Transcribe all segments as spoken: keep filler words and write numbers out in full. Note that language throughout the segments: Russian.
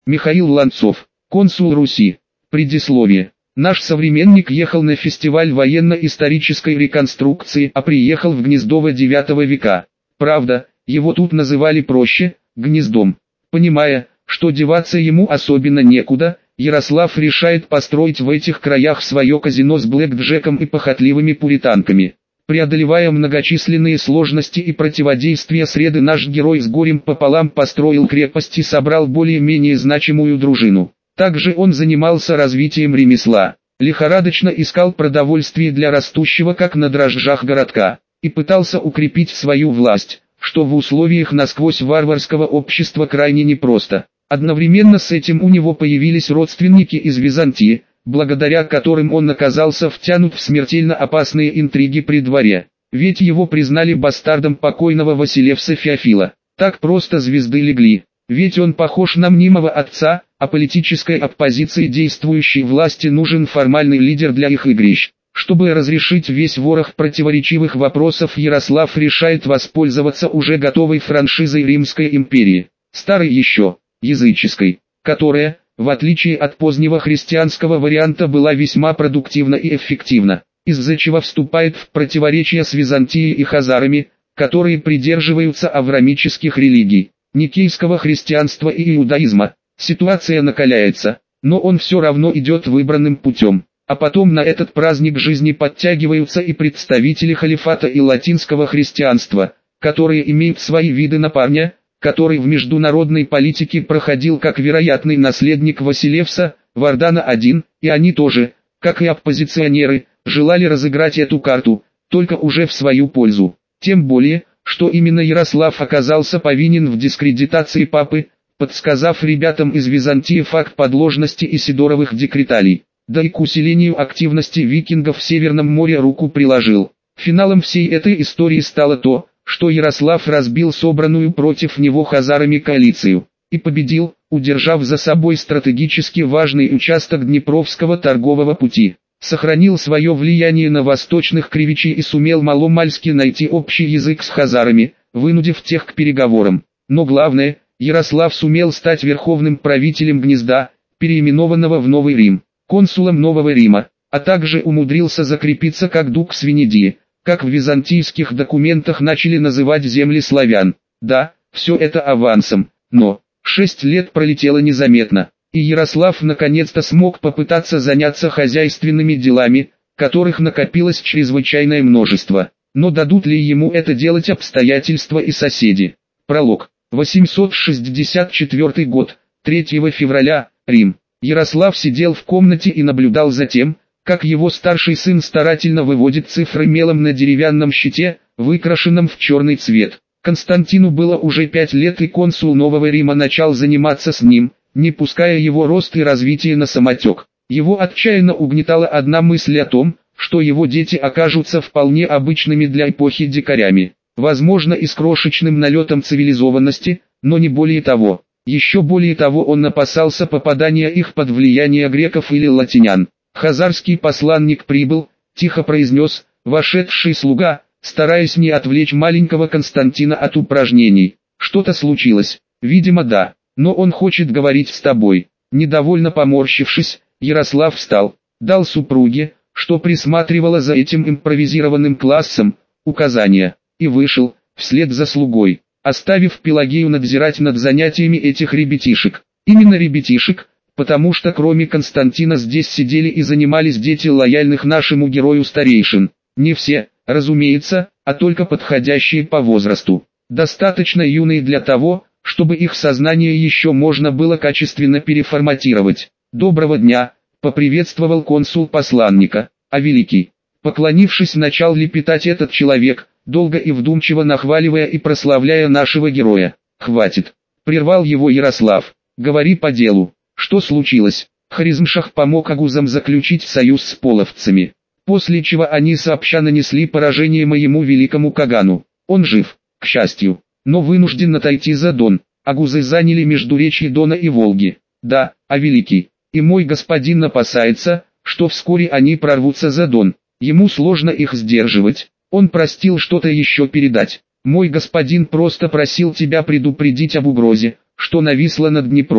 Михаил Ланцов, консул Руси. Предисловие. Наш современник ехал на фестиваль военно-исторической реконструкции, а приехал в Гнездово девятого века. Правда, его тут называли проще – Гнездом. Понимая, что деваться ему особенно некуда, Ярослав решает построить в этих краях свое казино с блэкджеком и похотливыми пуританками. Преодолевая многочисленные сложности и противодействия среды, наш герой с горем пополам построил крепость и собрал более-менее значимую дружину. Также он занимался развитием ремесла, лихорадочно искал продовольствие для растущего как на дрожжах городка, и пытался укрепить свою власть, что в условиях насквозь варварского общества крайне непросто. Одновременно с этим у него появились родственники из Византии, благодаря которым он оказался втянут в смертельно опасные интриги при дворе. Ведь его признали бастардом покойного Василевса Феофила. Так просто звезды легли. Ведь он похож на мнимого отца, а политической оппозиции действующей власти нужен формальный лидер для их игрищ. Чтобы разрешить весь ворох противоречивых вопросов, Ярослав решает воспользоваться уже готовой франшизой Римской империи, старой еще, языческой, которая, в отличие от позднего христианского варианта, была весьма продуктивна и эффективна, из-за чего вступает в противоречие с Византией и хазарами, которые придерживаются авраамических религий, никейского христианства и иудаизма. Ситуация накаляется, но он все равно идет выбранным путем. А потом на этот праздник жизни подтягиваются и представители халифата и латинского христианства, которые имеют свои виды на парня, который в международной политике проходил как вероятный наследник Василевса, Вардана один, и они тоже, как и оппозиционеры, желали разыграть эту карту, только уже в свою пользу. Тем более, что именно Ярослав оказался повинен в дискредитации папы, подсказав ребятам из Византии факт подложности Исидоровых декреталей. Да и к усилению активности викингов в Северном море руку приложил. Финалом всей этой истории стало то, что Ярослав разбил собранную против него хазарами коалицию и победил, удержав за собой стратегически важный участок Днепровского торгового пути. Сохранил свое влияние на восточных кривичей и сумел маломальски найти общий язык с хазарами, вынудив тех к переговорам. Но главное, Ярослав сумел стать верховным правителем Гнезда, переименованного в Новый Рим, консулом Нового Рима, а также умудрился закрепиться как дукс Венедии, как в византийских документах начали называть земли славян. Да, все это авансом, но шесть лет пролетело незаметно, и Ярослав наконец-то смог попытаться заняться хозяйственными делами, которых накопилось чрезвычайное множество. Но дадут ли ему это делать обстоятельства и соседи? Пролог. восемьсот шестьдесят четвёртый год, третьего февраля, Рим. Ярослав сидел в комнате и наблюдал за тем, как его старший сын старательно выводит цифры мелом на деревянном щите, выкрашенном в черный цвет. Константину было уже пять лет, и консул Нового Рима начал заниматься с ним, не пуская его рост и развитие на самотек. Его отчаянно угнетала одна мысль о том, что его дети окажутся вполне обычными для эпохи дикарями, возможно и с крошечным налетом цивилизованности, но не более того. Еще более того, он опасался попадания их под влияние греков или латинян. Хазарский посланник прибыл, тихо произнес вошедший слуга, стараясь не отвлечь маленького Константина от упражнений. Что-то случилось? Видимо, да, но он хочет говорить с тобой. Недовольно поморщившись, Ярослав встал, дал супруге, что присматривала за этим импровизированным классом, указания, и вышел, вслед за слугой, оставив Пелагею надзирать над занятиями этих ребятишек. Именно ребятишек, потому что кроме Константина здесь сидели и занимались дети лояльных нашему герою старейшин. Не все, разумеется, а только подходящие по возрасту. Достаточно юные для того, чтобы их сознание еще можно было качественно переформатировать. «Доброго дня», — поприветствовал консул посланника, а великий. Поклонившись, начал лепетать этот человек, долго и вдумчиво нахваливая и прославляя нашего героя. «Хватит», — прервал его Ярослав, — «говори по делу. Что случилось?» Хорезмшах помог агузам заключить союз с половцами, после чего они сообща нанесли поражение моему великому Кагану. Он жив, к счастью, но вынужден отойти за Дон. Агузы заняли междуречье Дона и Волги. Да, а великий, и мой господин опасается, что вскоре они прорвутся за Дон. Ему сложно их сдерживать. Он просил что-то еще передать. Мой господин просто просил тебя предупредить об угрозе, что нависла над Днепром.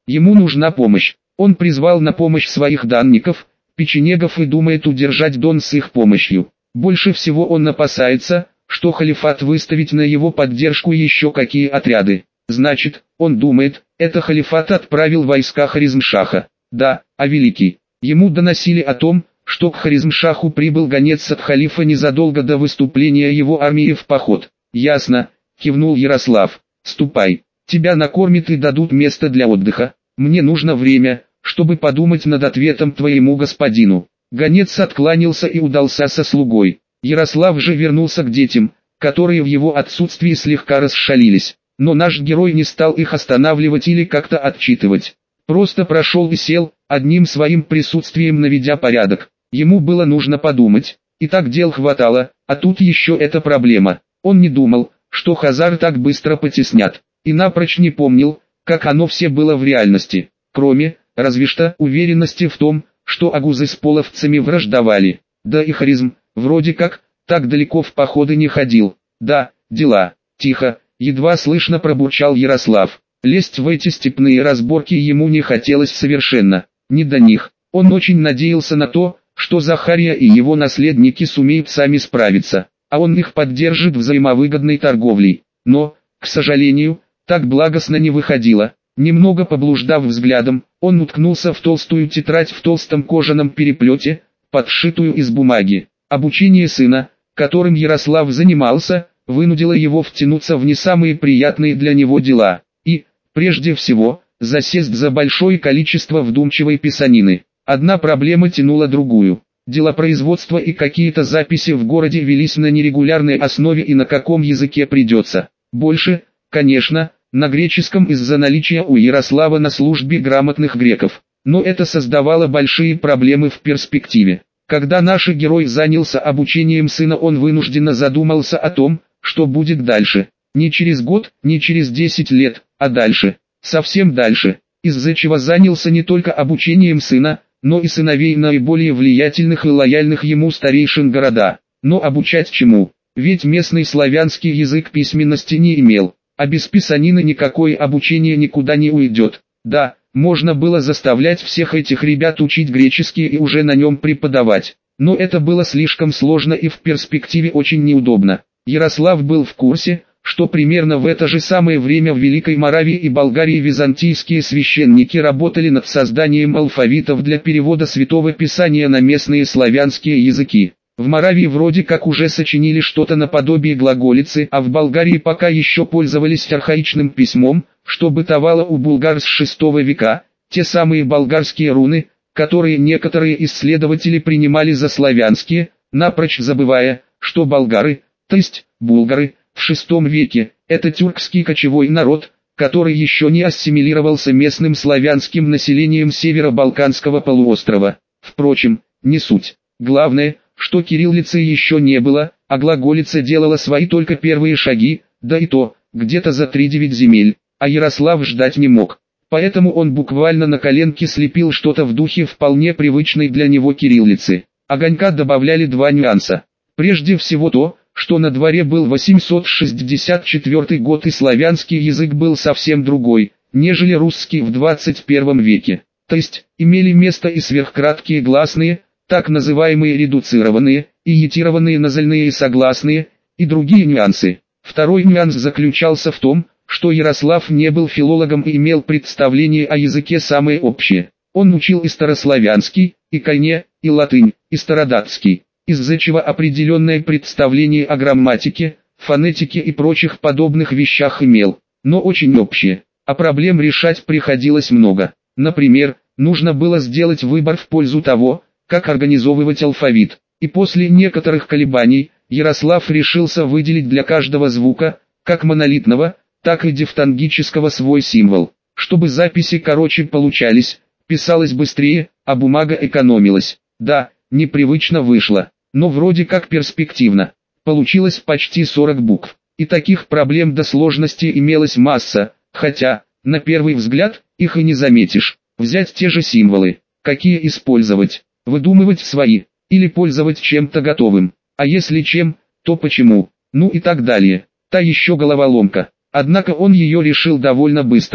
Ему нужна помощь. Он призвал на помощь своих данников, печенегов и думает удержать Дон с их помощью. Больше всего он опасается, что халифат выставит на его поддержку еще какие отряды. Значит, он думает, это халифат отправил войска Хорезмшаха. Да, а великий. Ему доносили о том, что к Хорезмшаху прибыл гонец от халифа незадолго до выступления его армии в поход. Ясно, кивнул Ярослав. Ступай, тебя накормят и дадут место для отдыха. Мне нужно время, чтобы подумать над ответом твоему господину. Гонец откланялся и удался со слугой. Ярослав же вернулся к детям, которые в его отсутствии слегка расшалились. Но наш герой не стал их останавливать или как-то отчитывать. Просто прошел и сел, одним своим присутствием наведя порядок. Ему было нужно подумать, и так дел хватало, а тут еще эта проблема. Он не думал, что Хазар так быстро потеснят, и напрочь не помнил, как оно все было в реальности, кроме, разве что, уверенности в том, что агузы с половцами враждовали. Да и Хорезм, вроде как, так далеко в походы не ходил. Да, дела. Тихо, едва слышно пробурчал Ярослав. Лезть в эти степные разборки ему не хотелось совершенно. Не до них. Он очень надеялся на то, что Захария и его наследники сумеют сами справиться, а он их поддержит взаимовыгодной торговлей. Но, к сожалению, так благостно не выходило. Немного поблуждав взглядом, он уткнулся в толстую тетрадь в толстом кожаном переплете, подшитую из бумаги. Обучение сына, которым Ярослав занимался, вынудило его втянуться в не самые приятные для него дела. И, прежде всего, засесть за большое количество вдумчивой писанины. Одна проблема тянула другую. Делопроизводство и какие-то записи в городе велись на нерегулярной основе, и на каком языке придется. Больше, конечно, на греческом из-за наличия у Ярослава на службе грамотных греков. Но это создавало большие проблемы в перспективе. Когда наш герой занялся обучением сына, он вынужденно задумался о том, что будет дальше. Не через год, не через десять лет, а дальше, совсем дальше, из-за чего занялся не только обучением сына, но и сыновей наиболее влиятельных и лояльных ему старейшин города. Но обучать чему? Ведь местный славянский язык письменности не имел, а без писанины никакое обучение никуда не уйдет. Да, можно было заставлять всех этих ребят учить греческий и уже на нем преподавать, но это было слишком сложно и в перспективе очень неудобно. Ярослав был в курсе, что примерно в это же самое время в Великой Моравии и Болгарии византийские священники работали над созданием алфавитов для перевода Святого Писания на местные славянские языки. В Моравии вроде как уже сочинили что-то наподобие глаголицы, а в Болгарии пока еще пользовались архаичным письмом, что бытовало у булгар с шестого века, те самые болгарские руны, которые некоторые исследователи принимали за славянские, напрочь забывая, что болгары, то есть булгары, в шестом веке, это тюркский кочевой народ, который еще не ассимилировался местным славянским населением северо-балканского полуострова. Впрочем, не суть. Главное, что кириллицы еще не было, а глаголица делала свои только первые шаги, да и то, где-то за тридевять земель, а Ярослав ждать не мог. Поэтому он буквально на коленке слепил что-то в духе вполне привычной для него кириллицы. Огонька добавляли два нюанса. Прежде всего то, что на дворе был восемьсот шестьдесят четвёртый год и славянский язык был совсем другой, нежели русский в двадцать первом веке. То есть, имели место и сверхкраткие гласные, так называемые редуцированные, и етированные назальные и согласные, и другие нюансы. Второй нюанс заключался в том, что Ярослав не был филологом и имел представление о языке самое общее. Он учил и старославянский, и коне, и латынь, и стародатский, из-за чего определенное представление о грамматике, фонетике и прочих подобных вещах имел, но очень общее, а проблем решать приходилось много. Например, нужно было сделать выбор в пользу того, как организовывать алфавит, и после некоторых колебаний, Ярослав решился выделить для каждого звука, как монолитного, так и дифтонгического свой символ, чтобы записи короче получались, писалось быстрее, а бумага экономилась. Да, непривычно вышло, но вроде как перспективно. Получилось почти сорок букв, и таких проблем до сложности имелась масса, хотя, на первый взгляд, их и не заметишь. Взять те же символы, какие использовать, выдумывать свои, или пользоваться чем-то готовым, а если чем, то почему, ну и так далее. Та еще головоломка, однако он ее решил довольно быстро.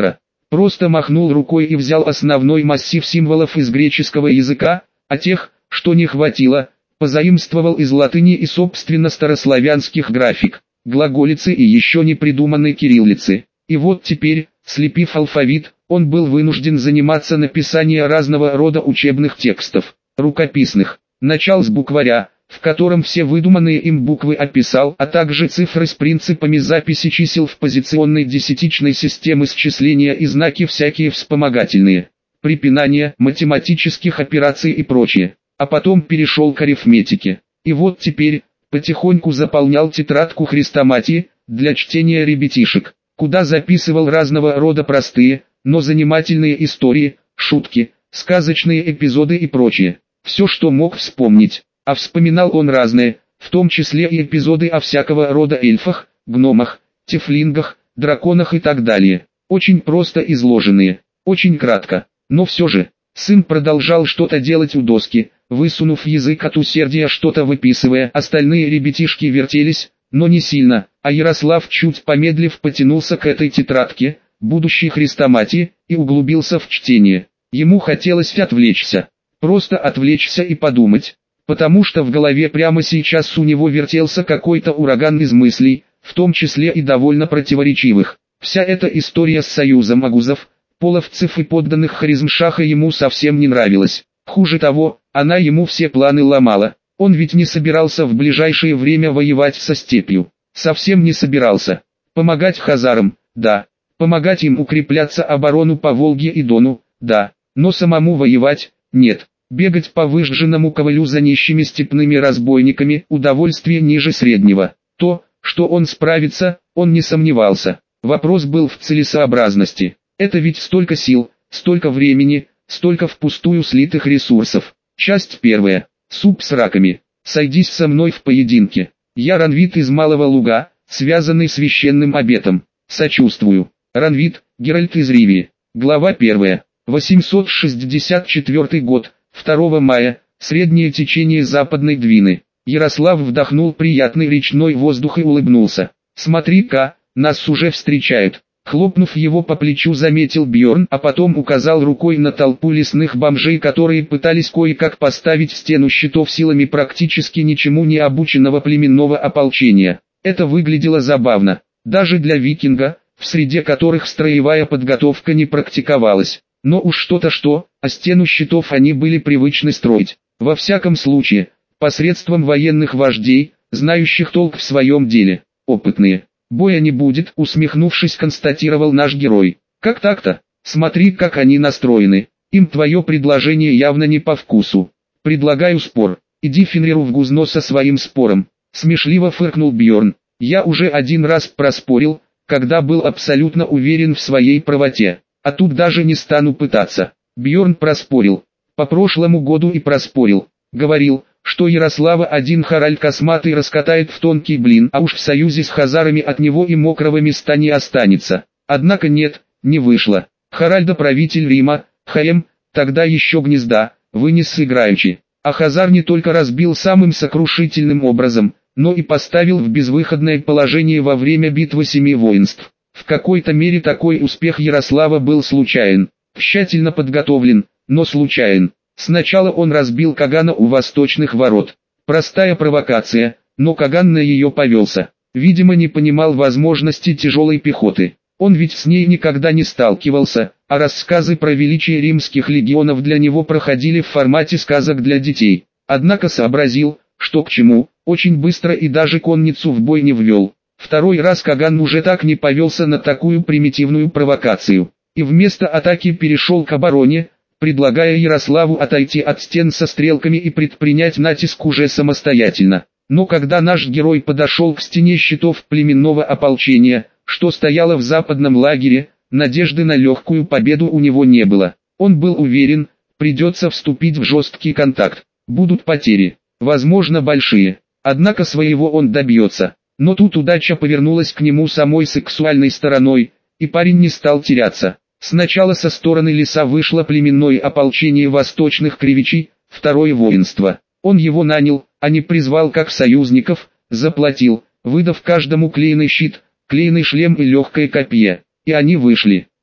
просто махнул рукой и взял основной массив символов из греческого языка, а тех, что не хватило, позаимствовал из латыни и собственно старославянских график, глаголицы и еще не придуманной кириллицы. И вот теперь, слепив алфавит, он был вынужден заниматься написанием разного рода учебных текстов, рукописных. Начал с букваря, в котором все выдуманные им буквы описал, а также цифры с принципами записи чисел в позиционной десятичной системе счисления и знаки всякие вспомогательные, препинания, математических операций и прочее. А потом перешел к арифметике. И вот теперь, потихоньку заполнял тетрадку хрестоматии, для чтения ребятишек, куда записывал разного рода простые, но занимательные истории, шутки, сказочные эпизоды и прочее. Все, что мог вспомнить. А вспоминал он разные, в том числе и эпизоды о всякого рода эльфах, гномах, тифлингах, драконах и так далее. Очень просто изложенные, очень кратко. Но все же, сын продолжал что-то делать у доски, высунув язык от усердия, что-то выписывая. Остальные ребятишки вертелись, но не сильно, а Ярослав, чуть помедлив, потянулся к этой тетрадке, будущей хрестоматии, и углубился в чтение. Ему хотелось отвлечься, просто отвлечься и подумать, потому что в голове прямо сейчас у него вертелся какой-то ураган из мыслей, в том числе и довольно противоречивых. Вся эта история с союзом агузов, половцев и подданных Хорезмшаха ему совсем не нравилась. Хуже того, она ему все планы ломала. Он ведь не собирался в ближайшее время воевать со степью. Совсем не собирался. Помогать хазарам, да. Помогать им укрепляться оборону по Волге и Дону, да. Но самому воевать, нет. Бегать по выжженному ковылю за нищими степными разбойниками – удовольствие ниже среднего. То, что он справится, он не сомневался. Вопрос был в целесообразности. Это ведь столько сил, столько времени, столько впустую слитых ресурсов. Часть первая. Суп с раками. Сойдись со мной в поединке. Я Ранвид из Малого Луга, связанный священным обетом. Сочувствую. Ранвид, Геральт из Ривии. Глава первая. восемьсот шестьдесят четвёртый год. второго мая. Среднее течение Западной Двины. Ярослав вдохнул приятный речной воздух и улыбнулся. «Смотри-ка, нас уже встречают». Хлопнув его по плечу, заметил Бьорн, а потом указал рукой на толпу лесных бомжей, которые пытались кое-как поставить стену щитов силами практически ничему не обученного племенного ополчения. Это выглядело забавно, даже для викинга, в среде которых строевая подготовка не практиковалась. Но уж что-то что, а стену щитов они были привычны строить. Во всяком случае, посредством военных вождей, знающих толк в своем деле, опытные. «Боя не будет», — усмехнувшись, констатировал наш герой. «Как так-то? Смотри, как они настроены. Им твое предложение явно не по вкусу. Предлагаю спор. Иди Фенриру в гузно со своим спором». Смешливо фыркнул Бьорн. «Я уже один раз проспорил, когда был абсолютно уверен в своей правоте. А тут даже не стану пытаться». Бьорн проспорил. По прошлому году и проспорил. Говорил, что Ярослава один Харальд Косматый раскатает в тонкий блин, а уж в союзе с хазарами от него и мокрого места не останется. Однако нет, не вышло. Харальда правитель Рима, Хаем, тогда еще гнезда, вынес играючи. А хазар не только разбил самым сокрушительным образом, но и поставил в безвыходное положение во время битвы семи воинств. В какой-то мере такой успех Ярослава был случайен, тщательно подготовлен, но случайен. Сначала он разбил Кагана у восточных ворот. Простая провокация, но Каган на ее повелся. Видимо, не понимал возможности тяжелой пехоты. Он ведь с ней никогда не сталкивался, а рассказы про величие римских легионов для него проходили в формате сказок для детей. Однако сообразил, что к чему, очень быстро и даже конницу в бой не ввел. Второй раз Каган уже так не повелся на такую примитивную провокацию. И вместо атаки перешел к обороне, предлагая Ярославу отойти от стен со стрелками и предпринять натиск уже самостоятельно. Но когда наш герой подошел к стене щитов племенного ополчения, что стояло в западном лагере, надежды на легкую победу у него не было. Он был уверен, придется вступить в жесткий контакт. Будут потери, возможно большие, однако своего он добьется. Но тут удача повернулась к нему самой сексуальной стороной, и парень не стал теряться. Сначала со стороны леса вышло племенное ополчение восточных кривичей, второе воинство. Он его нанял, а не призвал как союзников, заплатил, выдав каждому клейный щит, клейный шлем и легкое копье. И они вышли.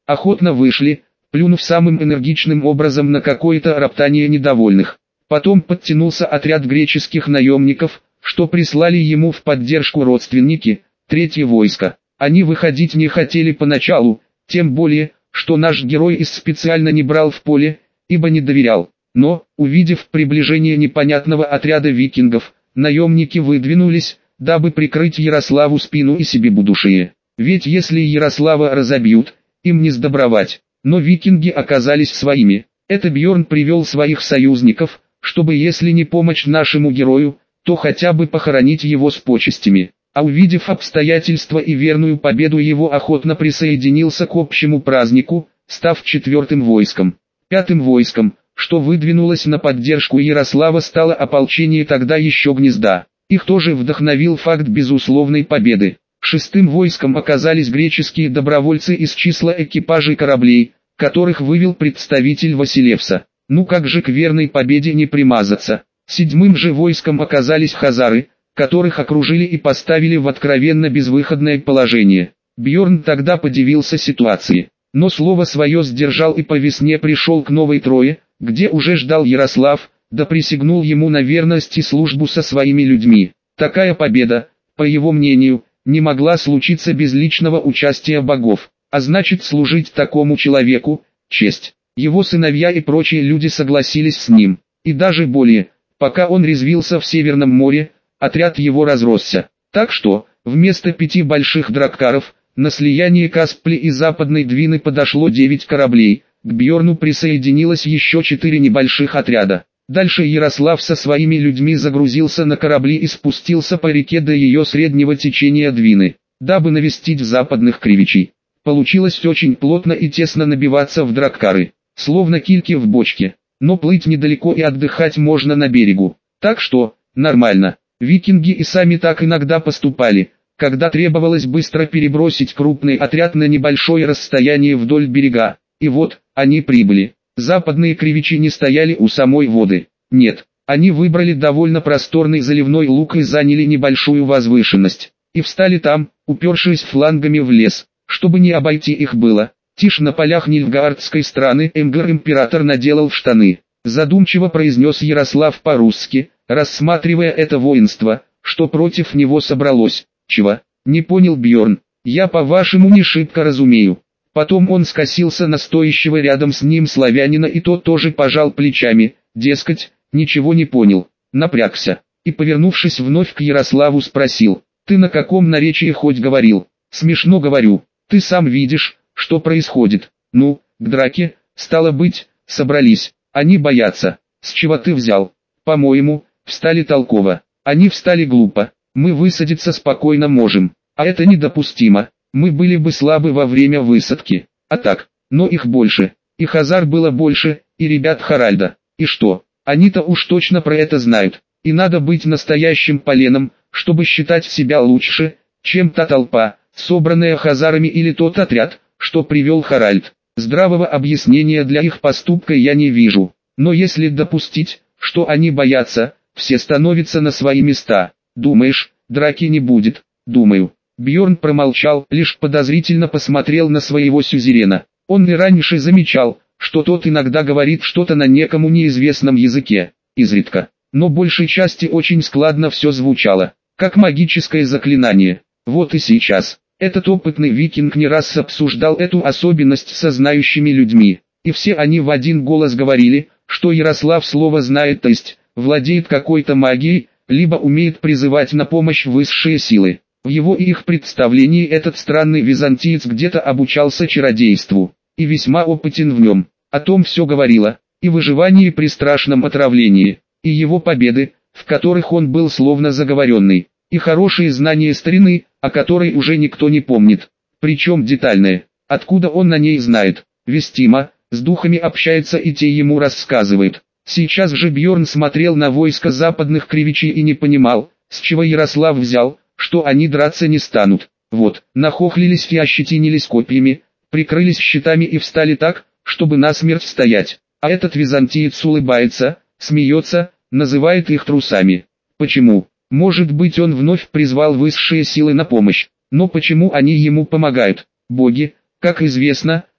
охотно вышли, плюнув самым энергичным образом на какое-то роптание недовольных. Потом подтянулся отряд греческих наемников, что прислали ему в поддержку родственники, третье войско. Они выходить не хотели поначалу, тем более, что наш герой из специально не брал в поле, ибо не доверял. Но, увидев приближение непонятного отряда викингов, наемники выдвинулись, дабы прикрыть Ярославу спину и себе будущее. Ведь если Ярослава разобьют, им не сдобровать. Но викинги оказались своими. Это Бьорн привел своих союзников, чтобы если не помочь нашему герою, то хотя бы похоронить его с почестями. А увидев обстоятельства и верную победу, его охотно присоединился к общему празднику, став четвертым войском. Пятым войском, что выдвинулось на поддержку Ярослава, стало ополчение тогда еще Гнезда. Их тоже вдохновил факт безусловной победы. Шестым войском оказались греческие добровольцы из числа экипажей кораблей, которых вывел представитель Василевса. Ну как же к верной победе не примазаться? Седьмым же войском оказались хазары, которых окружили и поставили в откровенно безвыходное положение. Бьорн тогда подивился ситуации, но слово свое сдержал и по весне пришел к Новой Трое, где уже ждал Ярослав, да присягнул ему на верность и службу со своими людьми. Такая победа, по его мнению, не могла случиться без личного участия богов, а значит служить такому человеку – честь. Его сыновья и прочие люди согласились с ним, и даже более, пока он резвился в Северном море, отряд его разросся. Так что, вместо пяти больших драккаров, на слияние Каспли и Западной Двины подошло девять кораблей, к Бьорну присоединилось еще четыре небольших отряда. Дальше Ярослав со своими людьми загрузился на корабли и спустился по реке до ее среднего течения Двины, дабы навестить западных кривичей. Получилось очень плотно и тесно набиваться в драккары, словно кильки в бочке, но плыть недалеко и отдыхать можно на берегу. Так что, нормально. Викинги и сами так иногда поступали, когда требовалось быстро перебросить крупный отряд на небольшое расстояние вдоль берега. И вот, они прибыли. Западные кривичи не стояли у самой воды. Нет, они выбрали довольно просторный заливной луг и заняли небольшую возвышенность. И встали там, упершись флангами в лес, чтобы не обойти их было. Тишь на полях Нильфгаардской страны Эмгер император наделал в штаны. Задумчиво произнес Ярослав по-русски, рассматривая это воинство, что против него собралось. Чего? Не понял Бьорн. Я по-вашему не шибко разумею. Потом он скосился на стоящего рядом с ним славянина, и тот тоже пожал плечами, дескать, ничего не понял, напрягся, и повернувшись вновь к Ярославу спросил: «Ты на каком наречии хоть говорил?» «Смешно говорю, ты сам видишь, что происходит. Ну, к драке, стало быть, собрались, они боятся. С чего ты взял?» «По-моему, встали толково, они встали глупо, мы высадиться спокойно можем, а это недопустимо. Мы были бы слабы во время высадки, а так, но их больше, и хазар было больше, и ребят Харальда, и что, они-то уж точно про это знают, и надо быть настоящим поленом, чтобы считать себя лучше, чем та толпа, собранная хазарами, или тот отряд, что привел Харальд. Здравого объяснения для их поступка я не вижу, но если допустить, что они боятся, все становятся на свои места. Думаешь, драки не будет?» «Думаю». Бьорн промолчал, лишь подозрительно посмотрел на своего сюзерена. Он и раньше замечал, что тот иногда говорит что-то на некому неизвестном языке, изредка, но большей части очень складно все звучало, как магическое заклинание. Вот и сейчас, этот опытный викинг не раз обсуждал эту особенность со знающими людьми, и все они в один голос говорили, что Ярослав слово знает, то есть, владеет какой-то магией, либо умеет призывать на помощь высшие силы. В его и их представлении этот странный византиец где-то обучался чародейству, и весьма опытен в нем. О том все говорило, и выживании при страшном отравлении, и его победы, в которых он был словно заговоренный, и хорошие знания старины, о которой уже никто не помнит, причем детальные. Откуда он на ней знает? Вестимо, с духами общается и те ему рассказывают. Сейчас же Бьорн смотрел на войско западных кривичей и не понимал, с чего Ярослав взял, что они драться не станут. Вот, нахохлились и ощетинились копьями, прикрылись щитами и встали так, чтобы насмерть стоять. А этот византиец улыбается, смеется, называет их трусами. Почему? Может быть, он вновь призвал высшие силы на помощь. Но почему они ему помогают? Боги, как известно,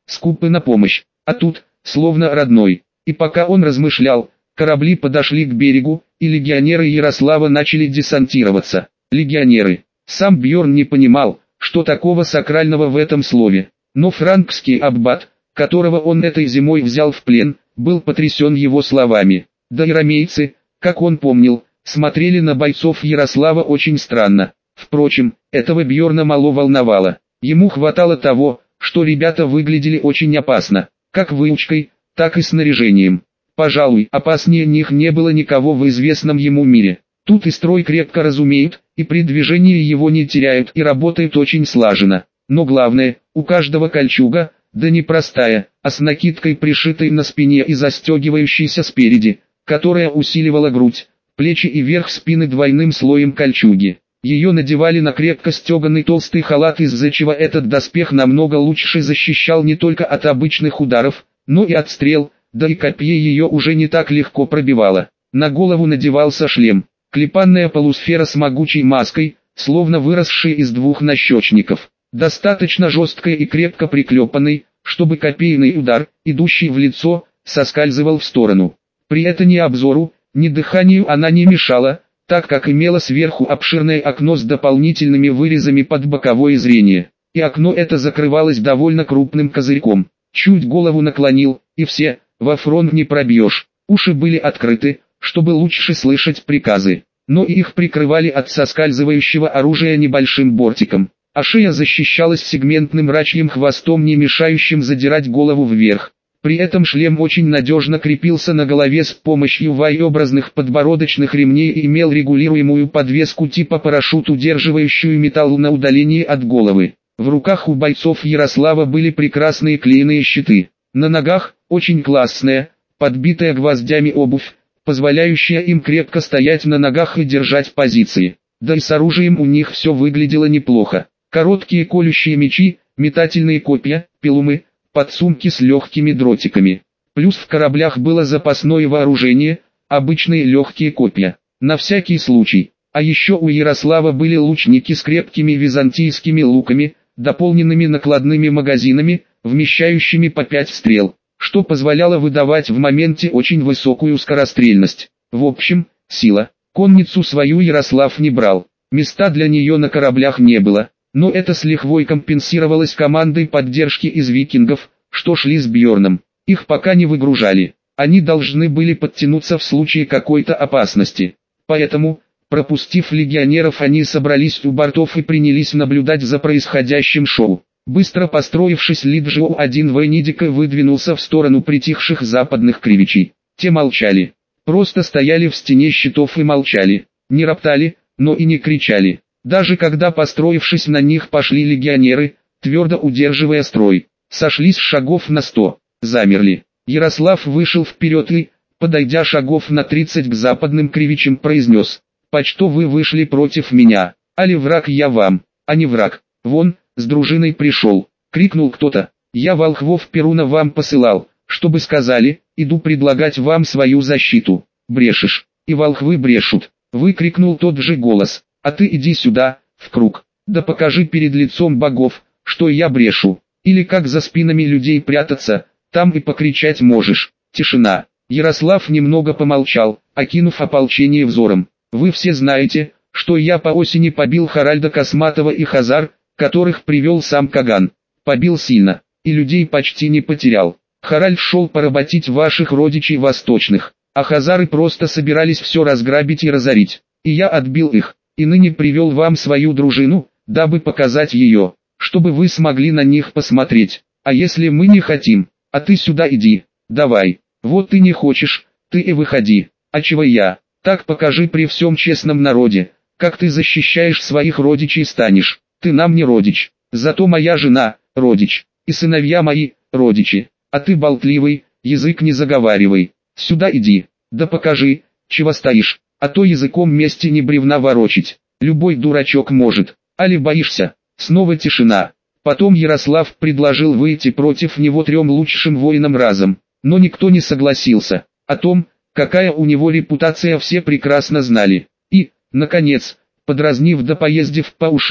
скупы на помощь, а тут, словно родной. И пока он размышлял, корабли подошли к берегу, и легионеры Ярослава начали десантироваться. Легионеры. Сам Бьорн не понимал, что такого сакрального в этом слове, но франкский аббат, которого он этой зимой взял в плен, был потрясен его словами. Да и ромейцы, как он помнил, смотрели на бойцов Ярослава очень странно. Впрочем, этого Бьорна мало волновало. Ему хватало того, что ребята выглядели очень опасно, как выучкой, так и снаряжением. Пожалуй, опаснее них не было никого в известном ему мире. Тут и строй крепко разумеют, и при движении его не теряют и работают очень слаженно. Но главное, у каждого кольчуга, да не простая, а с накидкой пришитой на спине и застегивающейся спереди, которая усиливала грудь, плечи и верх спины двойным слоем кольчуги. Ее надевали на крепко стеганый толстый халат, из-за чего этот доспех намного лучше защищал не только от обычных ударов, но и от стрел, да и копье ее уже не так легко пробивало. На голову надевался шлем, клепанная полусфера с могучей маской, словно выросшей из двух нащечников, достаточно жесткой и крепко приклепанной, чтобы копейный удар, идущий в лицо, соскальзывал в сторону. При этом ни обзору, ни дыханию она не мешала, так как имела сверху обширное окно с дополнительными вырезами под боковое зрение, и окно это закрывалось довольно крупным козырьком. Чуть голову наклонил, и все, во фронт не пробьешь. Уши были открыты, чтобы лучше слышать приказы, но и их прикрывали от соскальзывающего оружия небольшим бортиком, а шея защищалась сегментным рачьим хвостом, не мешающим задирать голову вверх. При этом шлем очень надежно крепился на голове с помощью Y-образных подбородочных ремней и имел регулируемую подвеску типа парашют, удерживающую металл на удалении от головы. В руках у бойцов Ярослава были прекрасные клееные щиты. На ногах очень классная, подбитая гвоздями обувь, позволяющая им крепко стоять на ногах и держать позиции. Да и с оружием у них все выглядело неплохо. Короткие колющие мечи, метательные копья, пилумы, подсумки с легкими дротиками. Плюс в кораблях было запасное вооружение, обычные легкие копья, на всякий случай. А еще у Ярослава были лучники с крепкими византийскими луками, дополненными накладными магазинами, вмещающими по пять стрел, что позволяло выдавать в моменте очень высокую скорострельность. В общем, сила. Конницу свою Ярослав не брал, места для нее на кораблях не было, но это с лихвой компенсировалось командой поддержки из викингов, что шли с Бьорном. Их пока не выгружали, они должны были подтянуться в случае какой-то опасности. Поэтому, пропустив легионеров, они собрались у бортов и принялись наблюдать за происходящим шоу. Быстро построившись, Лиджио один в Нидика выдвинулся в сторону притихших западных кривичей. Те молчали, просто стояли в стене щитов и молчали, не роптали, но и не кричали. Даже когда, построившись на них, пошли легионеры, твердо удерживая строй, сошлись с шагов на сто, замерли. Ярослав вышел вперед и, подойдя шагов на тридцать к западным кривичам, произнес: «Почто вы вышли против меня? Али враг я вам, а не враг? Вон, с дружиной пришел», — крикнул кто-то. «Я волхвов Перуна вам посылал, чтобы сказали, иду предлагать вам свою защиту». «Брешешь, и волхвы брешут», — выкрикнул тот же голос. «А ты иди сюда, в круг, да покажи перед лицом богов, что я брешу, или как за спинами людей прятаться, там и покричать можешь». Тишина. Ярослав немного помолчал, окинув ополчение взором. «Вы все знаете, что я по осени побил Харальда Косматова и хазар, которых привел сам Каган. Побил сильно, и людей почти не потерял. Харальд шел поработить ваших родичей восточных, а хазары просто собирались все разграбить и разорить, и я отбил их. И ныне привел вам свою дружину, дабы показать ее, чтобы вы смогли на них посмотреть. А если мы не хотим, а ты сюда иди, давай. Вот ты не хочешь, ты и выходи. А чего я? Так покажи при всем честном народе, как ты защищаешь своих родичей станешь. Ты нам не родич, зато моя жена – родич, и сыновья мои – родичи. А ты болтливый, язык не заговаривай. Сюда иди, да покажи, чего стоишь. А то языком мести не бревна ворочить, любой дурачок может. Али боишься?» Снова тишина. Потом Ярослав предложил выйти против него трем лучшим воинам разом, но никто не согласился. О том, какая у него репутация, все прекрасно знали. И, наконец, подразнив да поездив по ушам,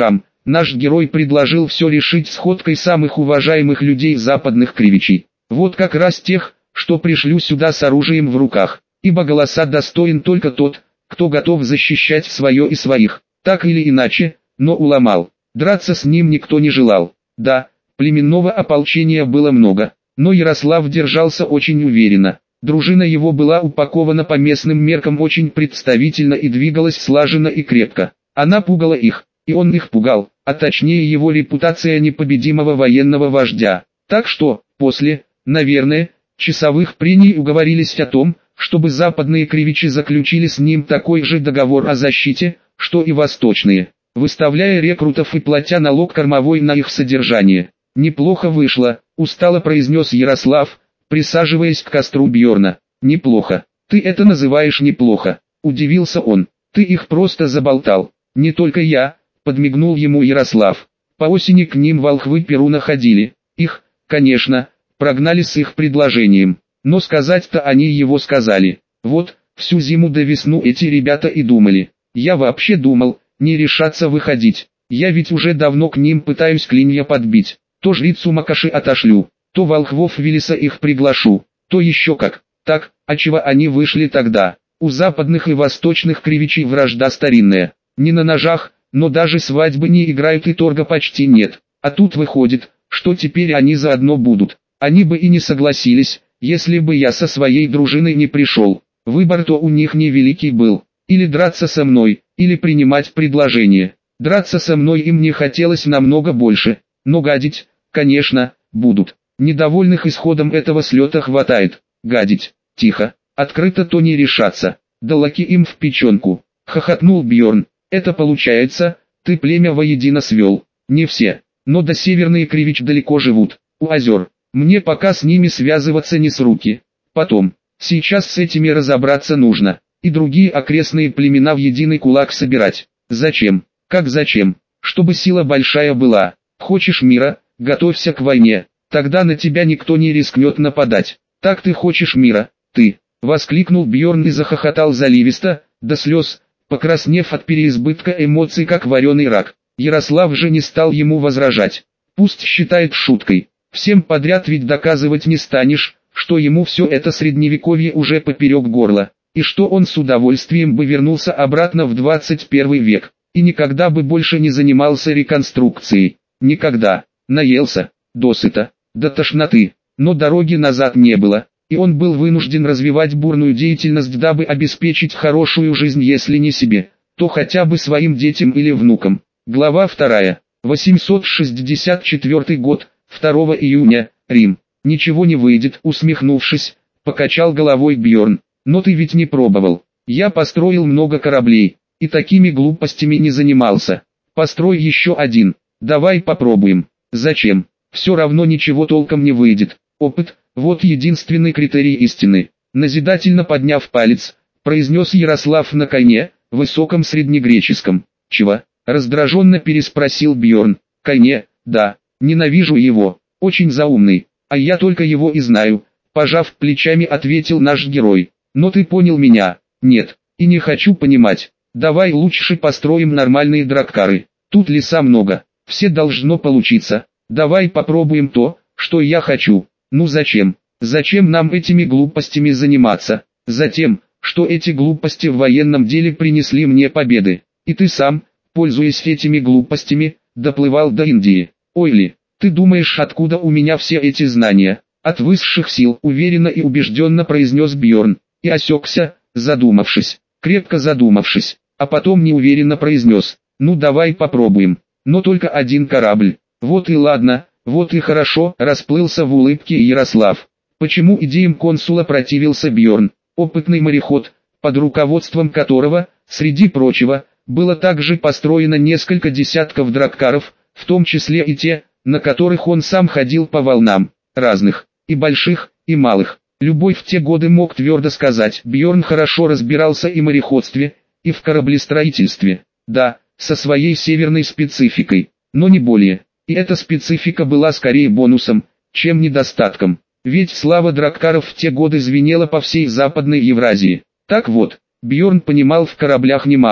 Наш герой предложил все решить сходкой самых уважаемых людей западных кривичей. Вот как раз тех, что пришлю сюда с оружием в руках, ибо голоса достоин только тот, кто готов защищать свое и своих, так или иначе, но уломал. Драться с ним никто не желал. Да, племенного ополчения было много, но Ярослав держался очень уверенно. Дружина его была упакована по местным меркам очень представительно и двигалась слаженно и крепко. Она пугала их, и он их пугал, а точнее его репутация непобедимого военного вождя. Так что, после, наверное, часовых прений уговорились о том, чтобы западные кривичи заключили с ним такой же договор о защите, что и восточные, выставляя рекрутов и платя налог кормовой на их содержание. «Неплохо вышло», — устало произнес Ярослав, присаживаясь к костру Бьорна. «Неплохо. Ты это называешь неплохо?» — удивился он. «Ты их просто заболтал». «Не только я», — подмигнул ему Ярослав. «По осени к ним волхвы Перуна ходили. Их, конечно, прогнали с их предложением. Но сказать-то они его сказали. Вот, всю зиму до весну эти ребята и думали. Я вообще думал, не решаться выходить. Я ведь уже давно к ним пытаюсь клинья подбить. То жрицу Макаши отошлю, то волхвов Велеса их приглашу, то еще как. Так, а чего они вышли тогда? У западных и восточных кривичей вражда старинная. Не на ножах, но даже свадьбы не играют и торга почти нет. А тут выходит, что теперь они заодно будут. Они бы и не согласились, если бы я со своей дружиной не пришел. Выбор-то у них невеликий был. Или драться со мной, или принимать предложение. Драться со мной им не хотелось намного больше. Но гадить, конечно, будут. Недовольных исходом этого слета хватает. Гадить, тихо, открыто то не решаться. Да лаки им в печенку. Хохотнул Бьорн. Это получается, ты племя воедино свел. Не все, но до северные кривич далеко живут, у озер. Мне пока с ними связываться не с руки. Потом, сейчас с этими разобраться нужно. И другие окрестные племена в единый кулак собирать. Зачем? Как зачем? Чтобы сила большая была. Хочешь мира, готовься к войне, тогда на тебя никто не рискнет нападать. Так ты хочешь мира, ты, воскликнул Бьорн и захохотал заливисто, до слез, покраснев от переизбытка эмоций как вареный рак. Ярослав же не стал ему возражать. Пусть считает шуткой, всем подряд ведь доказывать не станешь, что ему все это средневековье уже поперек горла, и что он с удовольствием бы вернулся обратно в двадцать первый век, и никогда бы больше не занимался реконструкцией. Никогда. Наелся, досыта, до тошноты, но дороги назад не было, и он был вынужден развивать бурную деятельность, дабы обеспечить хорошую жизнь, если не себе, то хотя бы своим детям или внукам. Глава вторая. восемьсот шестьдесят четвёртый год, второго июня, Рим. Ничего не выйдет, усмехнувшись, покачал головой Бьорн. Но ты ведь не пробовал. Я построил много кораблей, и такими глупостями не занимался. Построй еще один. Давай попробуем. Зачем? Все равно ничего толком не выйдет. Опыт, вот единственный критерий истины. Назидательно подняв палец, произнес Ярослав на коне, высоком среднегреческом. Чего? Раздраженно переспросил Бьорн. Коне, да, ненавижу его, очень заумный, а я только его и знаю. Пожав плечами, ответил наш герой. Но ты понял меня? Нет, и не хочу понимать. Давай лучше построим нормальные драккары. Тут леса много. Все должно получиться. Давай попробуем то, что я хочу. Ну зачем? Зачем нам этими глупостями заниматься? Затем, что эти глупости в военном деле принесли мне победы. И ты сам, пользуясь этими глупостями, доплывал до Индии. Ой ли, ты думаешь, откуда у меня все эти знания? От высших сил, уверенно и убежденно произнес Бьорн. И осекся, задумавшись, крепко задумавшись, а потом неуверенно произнес. Ну давай попробуем. Но только один корабль. Вот и ладно, вот и хорошо, расплылся в улыбке Ярослав. Почему идеям консула противился Бьорн? Опытный мореход, под руководством которого, среди прочего, было также построено несколько десятков драккаров, в том числе и те, на которых он сам ходил по волнам, разных, и больших, и малых. Любой в те годы мог твердо сказать, Бьорн хорошо разбирался и в мореходстве, и в кораблестроительстве. Да, со своей северной спецификой, но не более. И эта специфика была скорее бонусом, чем недостатком. Ведь слава драккаров в те годы звенела по всей Западной Евразии. Так вот, Бьорн понимал в кораблях немало.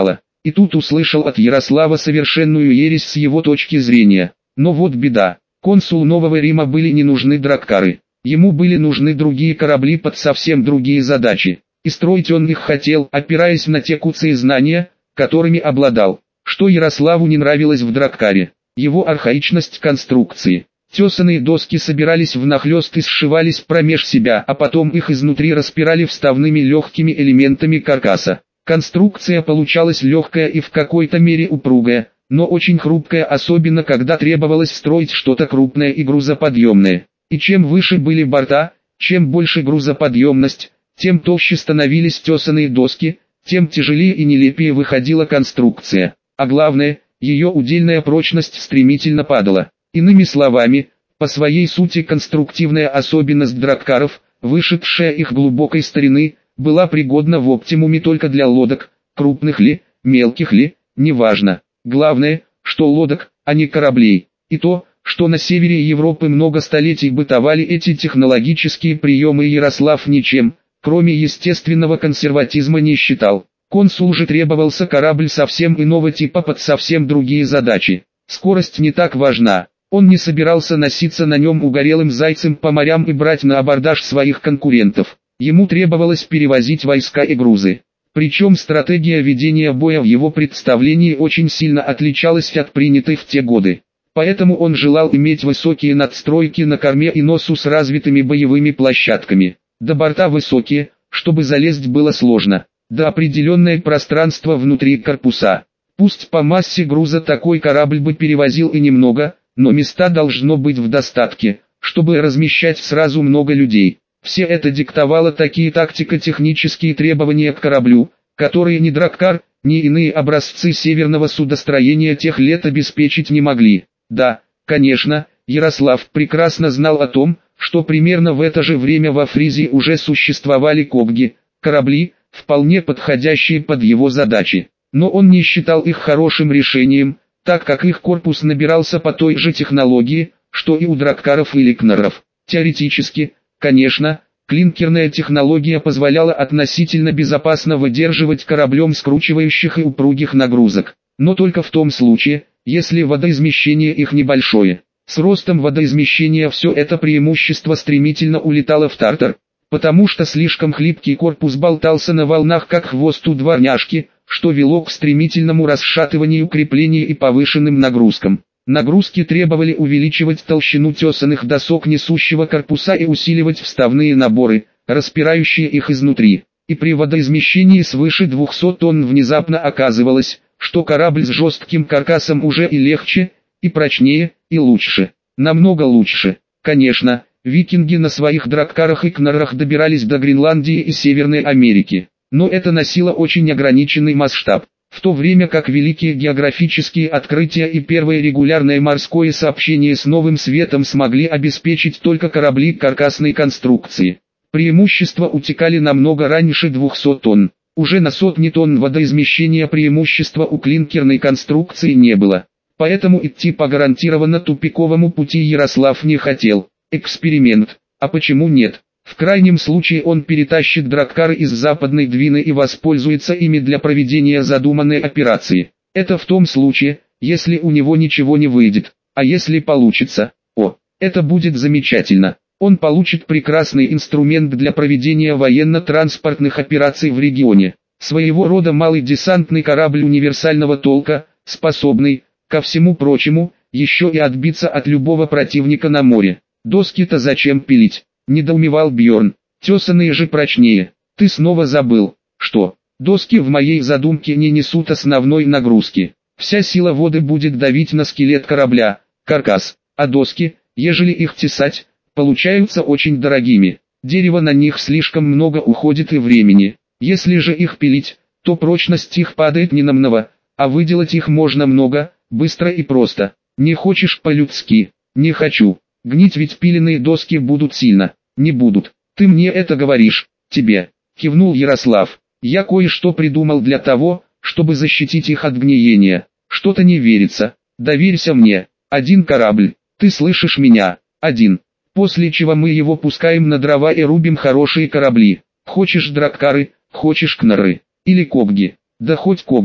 И тут услышал от Ярослава совершенную ересь с его точки зрения. Но вот беда. Консулу Нового Рима были не нужны драккары. Ему были нужны другие корабли под совсем другие задачи. И строить он их хотел, опираясь на те куцые знания, которыми обладал. Что Ярославу не нравилось в драккаре? Его архаичность конструкции. Тесаные доски собирались внахлёст и сшивались промеж себя, а потом их изнутри распирали вставными легкими элементами каркаса. Конструкция получалась легкая и в какой-то мере упругая, но очень хрупкая, особенно когда требовалось строить что-то крупное и грузоподъемное. И чем выше были борта, чем больше грузоподъемность, тем толще становились тесаные доски, тем тяжелее и нелепее выходила конструкция. А главное, ее удельная прочность стремительно падала. Иными словами, по своей сути конструктивная особенность драккаров, вышедшая их глубокой старины, была пригодна в оптимуме только для лодок, крупных ли, мелких ли, неважно. Главное, что лодок, а не кораблей. И то, что на севере Европы много столетий бытовали эти технологические приемы, Ярослав ничем, кроме естественного консерватизма, не считал. Консулу же требовался корабль совсем иного типа под совсем другие задачи. Скорость не так важна. Он не собирался носиться на нем угорелым зайцем по морям и брать на абордаж своих конкурентов. Ему требовалось перевозить войска и грузы. Причем стратегия ведения боя в его представлении очень сильно отличалась от принятой в те годы. Поэтому он желал иметь высокие надстройки на корме и носу с развитыми боевыми площадками. До борта высокие, чтобы залезть было сложно. До определенное пространство внутри корпуса. Пусть по массе груза такой корабль бы перевозил и немного, но места должно быть в достатке, чтобы размещать сразу много людей. Все это диктовало такие тактико-технические требования к кораблю, которые ни драккар, ни иные образцы северного судостроения тех лет обеспечить не могли. Да, конечно, Ярослав прекрасно знал о том, что примерно в это же время во Фризии уже существовали когги, корабли, вполне подходящие под его задачи. Но он не считал их хорошим решением, так как их корпус набирался по той же технологии, что и у драккаров или кнарров. Теоретически, конечно, клинкерная технология позволяла относительно безопасно выдерживать кораблем скручивающих и упругих нагрузок. Но только в том случае, если водоизмещение их небольшое. С ростом водоизмещения все это преимущество стремительно улетало в тартар, потому что слишком хлипкий корпус болтался на волнах как хвост у дворняжки, что вело к стремительному расшатыванию креплений и повышенным нагрузкам. Нагрузки требовали увеличивать толщину тесаных досок несущего корпуса и усиливать вставные наборы, распирающие их изнутри. И при водоизмещении свыше двухсот тонн внезапно оказывалось, что корабль с жестким каркасом уже и легче, и прочнее, и лучше. Намного лучше. Конечно, викинги на своих драккарах и кнаррах добирались до Гренландии и Северной Америки. Но это носило очень ограниченный масштаб. В то время как великие географические открытия и первое регулярное морское сообщение с Новым Светом смогли обеспечить только корабли каркасной конструкции. Преимущества утекали намного раньше двухсот тонн. Уже на сотни тонн водоизмещения преимущества у клинкерной конструкции не было. Поэтому идти по гарантированно тупиковому пути Ярослав не хотел. Эксперимент. А почему нет? В крайнем случае он перетащит драккары из Западной Двины и воспользуется ими для проведения задуманной операции. Это в том случае, если у него ничего не выйдет. А если получится? О, это будет замечательно. Он получит прекрасный инструмент для проведения военно-транспортных операций в регионе. Своего рода малый десантный корабль универсального толка, способный, ко всему прочему, еще и отбиться от любого противника на море. Доски-то зачем пилить? Недоумевал Бьорн. Тесаные же прочнее. Ты снова забыл, что доски в моей задумке не несут основной нагрузки. Вся сила воды будет давить на скелет корабля, каркас, а доски, ежели их тесать, получаются очень дорогими. Дерева на них слишком много уходит и времени. Если же их пилить, то прочность их падает ненамного, а выделать их можно много, быстро и просто. Не хочешь по-людски? Не хочу. Гнить ведь пиленные доски будут сильно. Не будут. Ты мне это говоришь. Тебе. Кивнул Ярослав. Я кое-что придумал для того, чтобы защитить их от гниения. Что-то не верится. Доверься мне. Один корабль. Ты слышишь меня? Один. После чего мы его пускаем на дрова и рубим хорошие корабли. Хочешь драккары, хочешь кнарры. Или когги. Да хоть когги.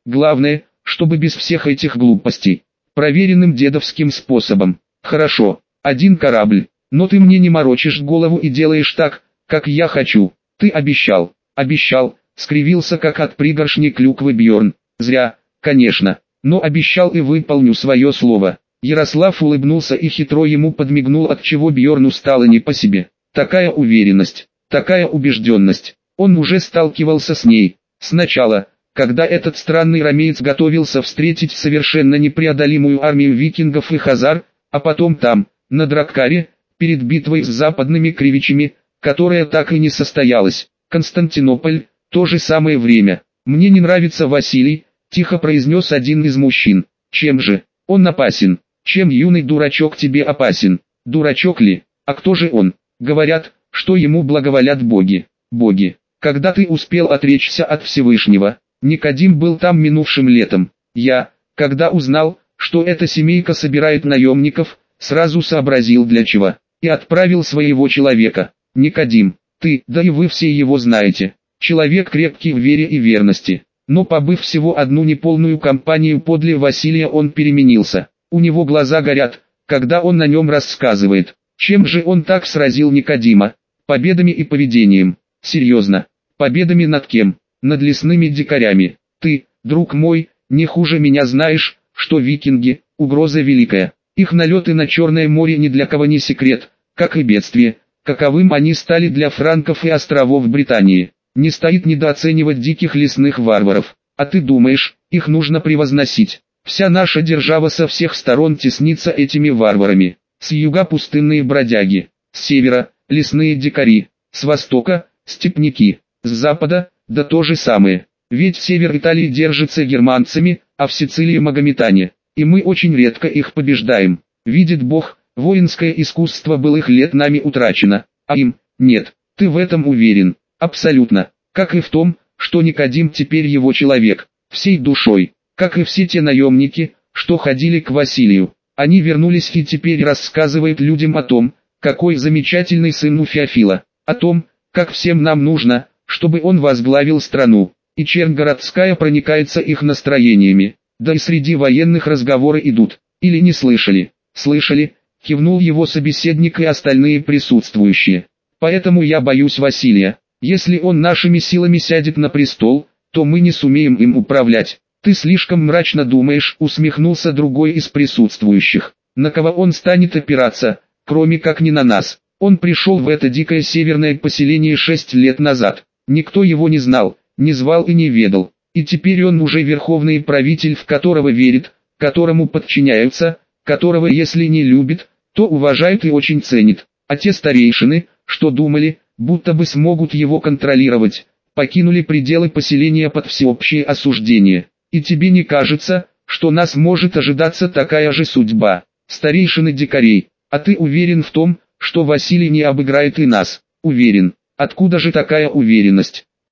Главное, чтобы без всех этих глупостей. Проверенным дедовским способом. Хорошо, один корабль, но ты мне не морочишь голову и делаешь так, как я хочу. Ты обещал, обещал, скривился как от пригоршни клюквы Бьорн. Зря, конечно, но обещал и выполню свое слово. Ярослав улыбнулся и хитро ему подмигнул, от чего Бьорну стало не по себе. Такая уверенность, такая убежденность. Он уже сталкивался с ней. Сначала, когда этот странный ромеец готовился встретить совершенно непреодолимую армию викингов и хазар, а потом там, на Драккаре, перед битвой с западными кривичами, которая так и не состоялась. Константинополь, то же самое время. «Мне не нравится Василий», — тихо произнес один из мужчин. «Чем же? Он опасен. Чем юный дурачок тебе опасен? Дурачок ли? А кто же он? Говорят, что ему благоволят боги. Боги. Когда ты успел отречься от Всевышнего?» Никодим был там минувшим летом. Я, когда узнал, что эта семейка собирает наемников, сразу сообразил для чего, и отправил своего человека. Никодим, ты, да и вы все его знаете. Человек крепкий в вере и верности. Но побыв всего одну неполную кампанию подле Василия, он переменился. У него глаза горят, когда он на нем рассказывает. Чем же он так сразил Никодима? Победами и поведением. Серьезно. Победами над кем? Над лесными дикарями. Ты, друг мой, не хуже меня знаешь, что викинги – угроза великая. Их налеты на Черное море ни для кого не секрет, как и бедствие, каковым они стали для франков и островов Британии. Не стоит недооценивать диких лесных варваров. А ты думаешь, их нужно превозносить? Вся наша держава со всех сторон теснится этими варварами. С юга пустынные бродяги, с севера – лесные дикари, с востока – степняки, с запада – да то же самое. Ведь север Италии держится германцами, а в Сицилии магометане. И мы очень редко их побеждаем. Видит Бог, воинское искусство былых лет нами утрачено, а им – нет. Ты в этом уверен? Абсолютно. Как и в том, что Никодим теперь его человек, всей душой. Как и все те наемники, что ходили к Василию. Они вернулись и теперь рассказывают людям о том, какой замечательный сын у Феофила. О том, как всем нам нужно, чтобы он возглавил страну. И чернь городская проникается их настроениями. Да и среди военных разговоры идут. Или не слышали? Слышали, кивнул его собеседник и остальные присутствующие. Поэтому я боюсь Василия. Если он нашими силами сядет на престол, то мы не сумеем им управлять. Ты слишком мрачно думаешь, усмехнулся другой из присутствующих. На кого он станет опираться, кроме как не на нас? Он пришел в это дикое северное поселение шесть лет назад. Никто его не знал, не звал и не ведал. И теперь он уже верховный правитель, в которого верит, которому подчиняются, которого если не любит, то уважают и очень ценит. А те старейшины, что думали, будто бы смогут его контролировать, покинули пределы поселения под всеобщее осуждение. И тебе не кажется, что нас может ожидаться такая же судьба? Старейшины дикарей, а ты уверен в том, что Василий не обыграет и нас? Уверен. Откуда же такая уверенность?